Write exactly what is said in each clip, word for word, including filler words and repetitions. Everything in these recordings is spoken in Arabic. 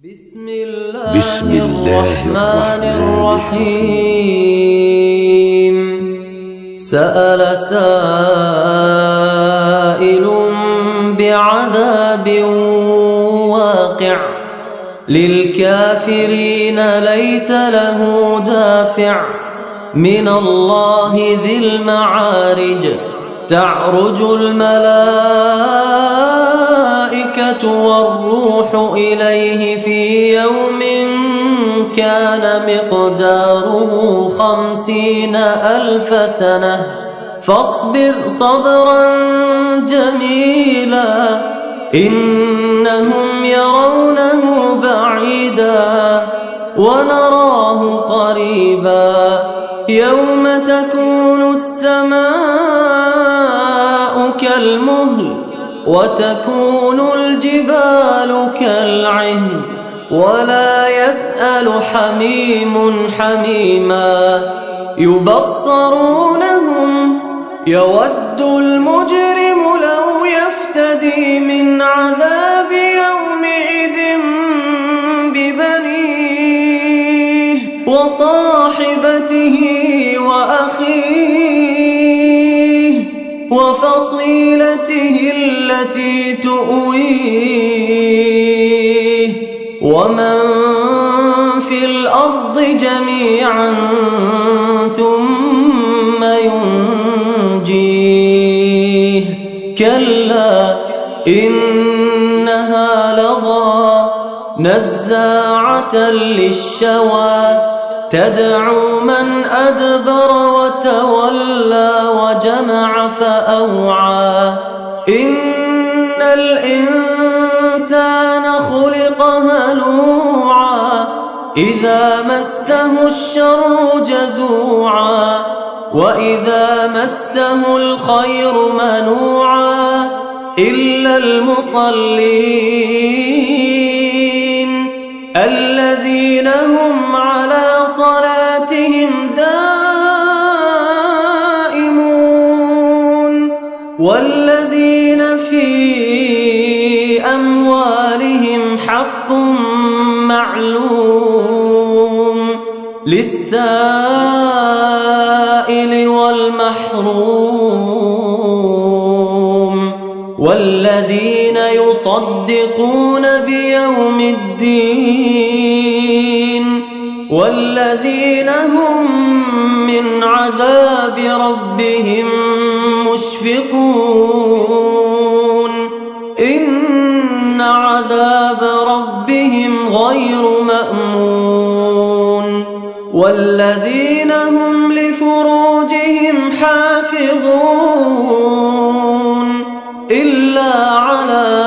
بسم الله, بسم الله الرحمن الرحيم. سأل سائل بعذاب واقع للكافرين ليس له دافع من الله ذي المعارج. تعرج الملائكة والروح إليه في يوم كان مقداره خمسين ألف سنة فاصبر صبرا جميلا إنهم يرونه بعيدا ونراه قريبا يوم تكون السماء كالمهل وتكون الجبال كالعهن ولا يسأل حميم حميما يبصرونهم يود المجرم لو يفتدي من عذاب يومئذ ببنيه وصاحبته وأخيه وفصيلته التي تؤويه ومن في الأرض جميعا ثم ينجيه كلا إنها لظى نزاعة للشوى تدعو من أدبر وتولى وجمع فأوعى إن الإنسان خلق هلوعا إذا مسه الشر جزوعا وإذا مسه الخير منوعا إلا المصلين الذين هم على صلاتهم دائمون والذين في أموالهم حق معلوم للسائل والمحروم والذين يصدقون بيوم الدين والذين هم من عذاب ربهم مشفقون إن عذاب ربهم غير مأمون والذين هم لفروجهم حافظون إلا على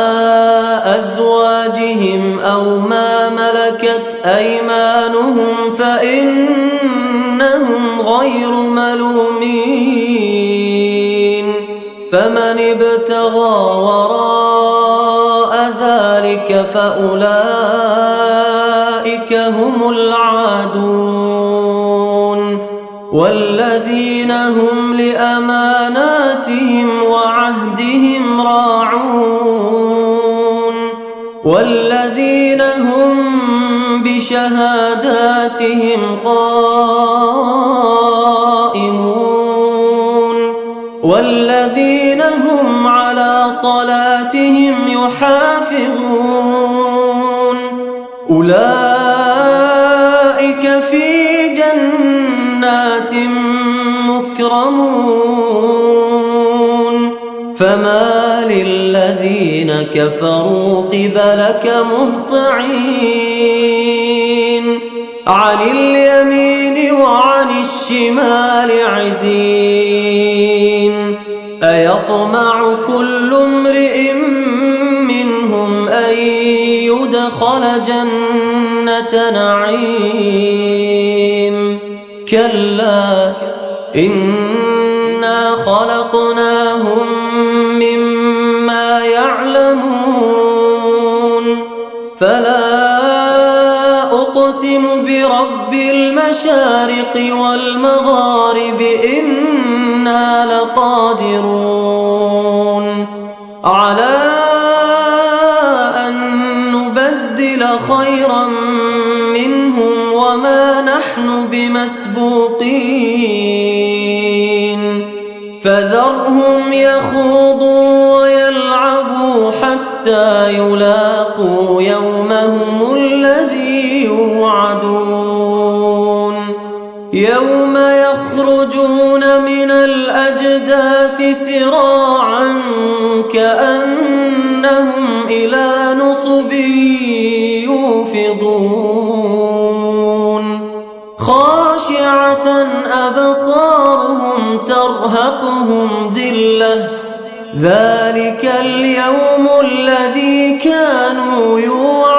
أزواجهم أو ما ملكت أيمانهم فإنهم غير ملومين فمن ابتغى وراء ذلك فأولئك هم العادون والذين هم لأماناتهم وعهدهم راعون والذين هم بشهاداتهم قائمون والذين هم على صلاتهم يحافظون أولئك في جنات مكرمون فما للذين كفروا قبلك مهطعين عن اليمين وعن الشمال عزين أيطمع كل امرئ منهم أن يدخل جنة نعيم كلا إنا خلقناهم مما يعلمون فلا أقسم برب المشارق والمغارب إنا لقادرون على أن نبدل نستبدل خيرا منهم وما نحن بمسبوقين فذرهم يخوضوا ويلعبوا حتى يلاقوا يومهم الذي يوعدون يوم يخرجون من الأجداث سراعا كأنهم إلى نصب يوفضون خاشعة أبصارهم ترهقهم ذلة ذلك اليوم الذي كانوا يوعدون